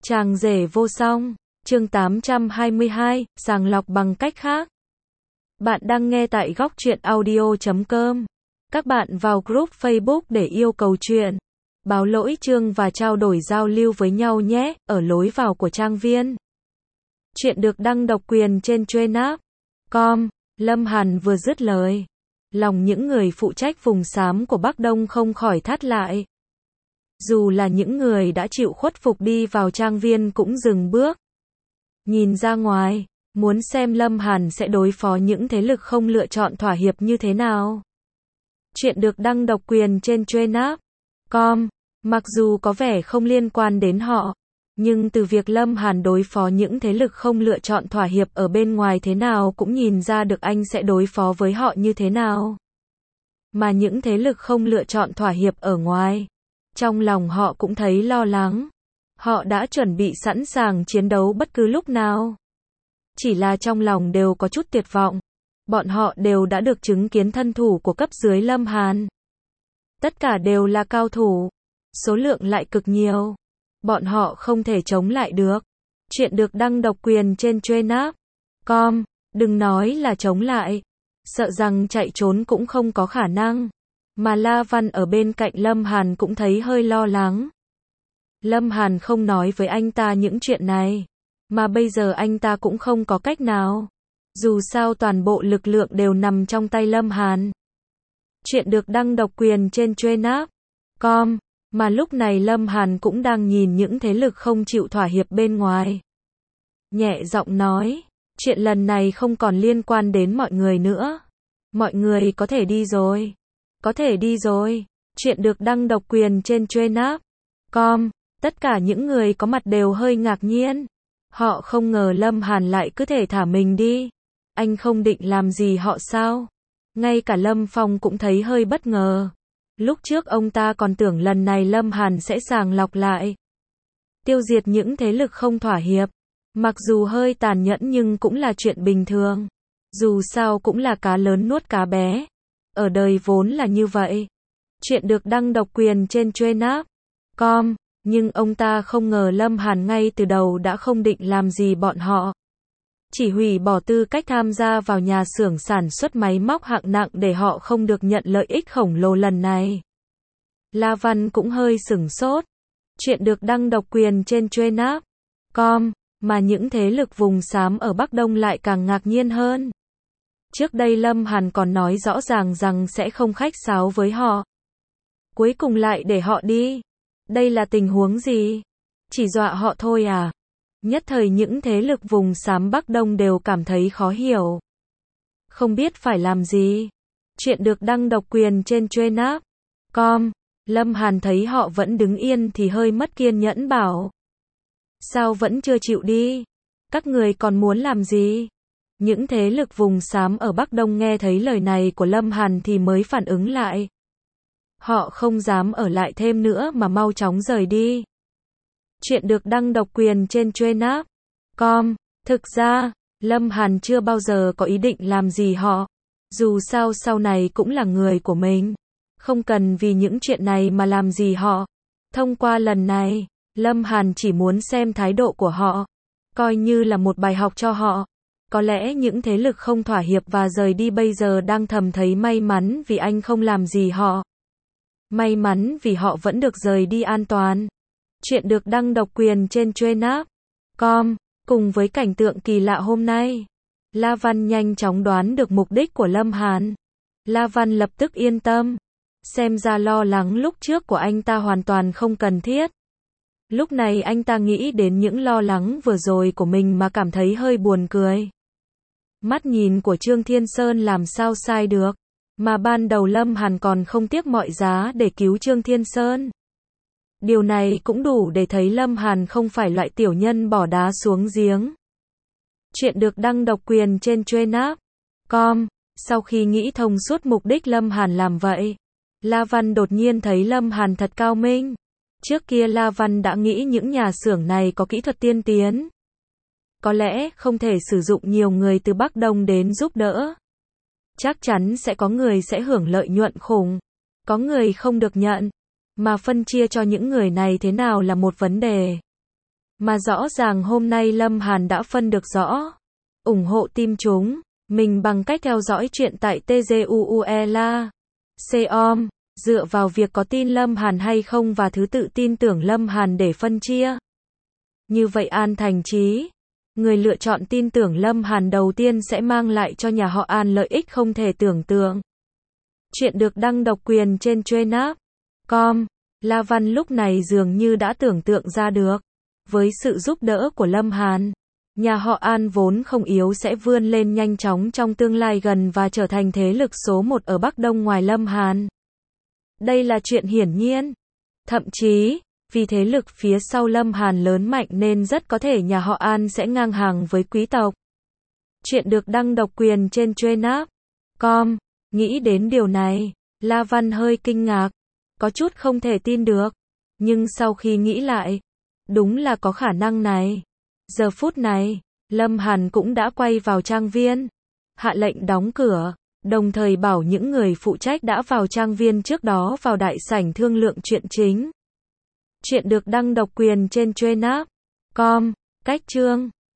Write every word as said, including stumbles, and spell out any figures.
Chàng rể vô song, chương tám trăm hai mươi hai, sàng lọc bằng cách khác. Bạn đang nghe tại góc truyện audio chấm com. Các bạn vào group Facebook để yêu cầu chuyện, báo lỗi chương và trao đổi giao lưu với nhau nhé, ở lối vào của trang viên. Chuyện được đăng độc quyền trên Trainap chấm com. Lâm Hàn vừa dứt lời, lòng những người phụ trách vùng xám của Bắc Đông không khỏi thắt lại. Dù là những người đã chịu khuất phục đi vào trang viên cũng dừng bước. Nhìn ra ngoài, muốn xem Lâm Hàn sẽ đối phó những thế lực không lựa chọn thỏa hiệp như thế nào. Chuyện được đăng độc quyền trên Trainap chấm com. Mặc dù có vẻ không liên quan đến họ, nhưng từ việc Lâm Hàn đối phó những thế lực không lựa chọn thỏa hiệp ở bên ngoài thế nào cũng nhìn ra được anh sẽ đối phó với họ như thế nào. Mà những thế lực không lựa chọn thỏa hiệp ở ngoài, trong lòng họ cũng thấy lo lắng. Họ đã chuẩn bị sẵn sàng chiến đấu bất cứ lúc nào. Chỉ là trong lòng đều có chút tuyệt vọng. Bọn họ đều đã được chứng kiến thân thủ của cấp dưới Lâm Hàn. Tất cả đều là cao thủ, số lượng lại cực nhiều. Bọn họ không thể chống lại được. Chuyện được đăng độc quyền trên Trainap chấm com. Đừng nói là chống lại, sợ rằng chạy trốn cũng không có khả năng. Mà La Văn ở bên cạnh Lâm Hàn cũng thấy hơi lo lắng. Lâm Hàn không nói với anh ta những chuyện này, mà bây giờ anh ta cũng không có cách nào. Dù sao toàn bộ lực lượng đều nằm trong tay Lâm Hàn. Chuyện được đăng độc quyền trên Trainap chấm com. Mà lúc này Lâm Hàn cũng đang nhìn những thế lực không chịu thỏa hiệp bên ngoài. Nhẹ giọng nói, chuyện lần này không còn liên quan đến mọi người nữa. Mọi người có thể đi rồi. Có thể đi rồi. Chuyện được đăng độc quyền trên Trainap chấm com. Tất cả những người có mặt đều hơi ngạc nhiên. Họ không ngờ Lâm Hàn lại cứ thể thả mình đi. Anh không định làm gì họ sao? Ngay cả Lâm Phong cũng thấy hơi bất ngờ. Lúc trước ông ta còn tưởng lần này Lâm Hàn sẽ sàng lọc lại, tiêu diệt những thế lực không thỏa hiệp. Mặc dù hơi tàn nhẫn nhưng cũng là chuyện bình thường. Dù sao cũng là cá lớn nuốt cá bé. Ở đời vốn là như vậy. Chuyện được đăng độc quyền trên Trainap chấm com. Nhưng ông ta không ngờ Lâm Hàn ngay từ đầu đã không định làm gì bọn họ. Chỉ hủy bỏ tư cách tham gia vào nhà xưởng sản xuất máy móc hạng nặng để họ không được nhận lợi ích khổng lồ lần này. La Văn cũng hơi sửng sốt. Chuyện được đăng độc quyền trên Trainap chấm com. Mà những thế lực vùng xám ở Bắc Đông lại càng ngạc nhiên hơn. Trước đây Lâm Hàn còn nói rõ ràng rằng sẽ không khách sáo với họ. Cuối cùng lại để họ đi. Đây là tình huống gì? Chỉ dọa họ thôi à? Nhất thời những thế lực vùng xám Bắc Đông đều cảm thấy khó hiểu. Không biết phải làm gì. Chuyện được đăng độc quyền trên Trainap chấm com. Lâm Hàn thấy họ vẫn đứng yên thì hơi mất kiên nhẫn bảo. Sao vẫn chưa chịu đi? Các người còn muốn làm gì? Những thế lực vùng xám ở Bắc Đông nghe thấy lời này của Lâm Hàn thì mới phản ứng lại. Họ không dám ở lại thêm nữa mà mau chóng rời đi. Chuyện được đăng độc quyền trên Trainap chấm com. Thực ra, Lâm Hàn chưa bao giờ có ý định làm gì họ. Dù sao sau này cũng là người của mình. Không cần vì những chuyện này mà làm gì họ. Thông qua lần này, Lâm Hàn chỉ muốn xem thái độ của họ. Coi như là một bài học cho họ. Có lẽ những thế lực không thỏa hiệp và rời đi bây giờ đang thầm thấy may mắn vì anh không làm gì họ. May mắn vì họ vẫn được rời đi an toàn. Chuyện được đăng độc quyền trên Trainap chấm com. Cùng với cảnh tượng kỳ lạ hôm nay, La Văn nhanh chóng đoán được mục đích của Lâm Hàn. La Văn lập tức yên tâm. Xem ra lo lắng lúc trước của anh ta hoàn toàn không cần thiết. Lúc này anh ta nghĩ đến những lo lắng vừa rồi của mình mà cảm thấy hơi buồn cười. Mắt nhìn của Trương Thiên Sơn làm sao sai được. Mà ban đầu Lâm Hàn còn không tiếc mọi giá để cứu Trương Thiên Sơn. Điều này cũng đủ để thấy Lâm Hàn không phải loại tiểu nhân bỏ đá xuống giếng. Chuyện được đăng độc quyền trên Trainap chấm com. Sau khi nghĩ thông suốt mục đích Lâm Hàn làm vậy, La Văn đột nhiên thấy Lâm Hàn thật cao minh. Trước kia La Văn đã nghĩ những nhà xưởng này có kỹ thuật tiên tiến. Có lẽ không thể sử dụng nhiều người từ Bắc Đông đến giúp đỡ. Chắc chắn sẽ có người sẽ hưởng lợi nhuận khủng. Có người không được nhận. Mà phân chia cho những người này thế nào là một vấn đề. Mà rõ ràng hôm nay Lâm Hàn đã phân được rõ. ủng hộ team chúng mình bằng cách theo dõi chuyện tại tguela chấm com, dựa vào việc có tin Lâm Hàn hay không và thứ tự tin tưởng Lâm Hàn để phân chia. Như vậy An Thành Trí, người lựa chọn tin tưởng Lâm Hàn đầu tiên sẽ mang lại cho nhà họ An lợi ích không thể tưởng tượng. Chuyện được đăng độc quyền trên Trainap chấm com. La Văn lúc này dường như đã tưởng tượng ra được. Với sự giúp đỡ của Lâm Hàn, nhà họ An vốn không yếu sẽ vươn lên nhanh chóng trong tương lai gần và trở thành thế lực số một ở Bắc Đông ngoài Lâm Hàn. Đây là chuyện hiển nhiên. Thậm chí, vì thế lực phía sau Lâm Hàn lớn mạnh nên rất có thể nhà họ An sẽ ngang hàng với quý tộc. Chuyện được đăng độc quyền trên Trainap chấm com. Nghĩ đến điều này, La Văn hơi kinh ngạc, có chút không thể tin được. Nhưng sau khi nghĩ lại, đúng là có khả năng này. Giờ phút này, Lâm Hàn cũng đã quay vào trang viên, hạ lệnh đóng cửa, đồng thời bảo những người phụ trách đã vào trang viên trước đó vào đại sảnh thương lượng chuyện chính. Chuyện được đăng độc quyền trên Trainap chấm com. Cách chương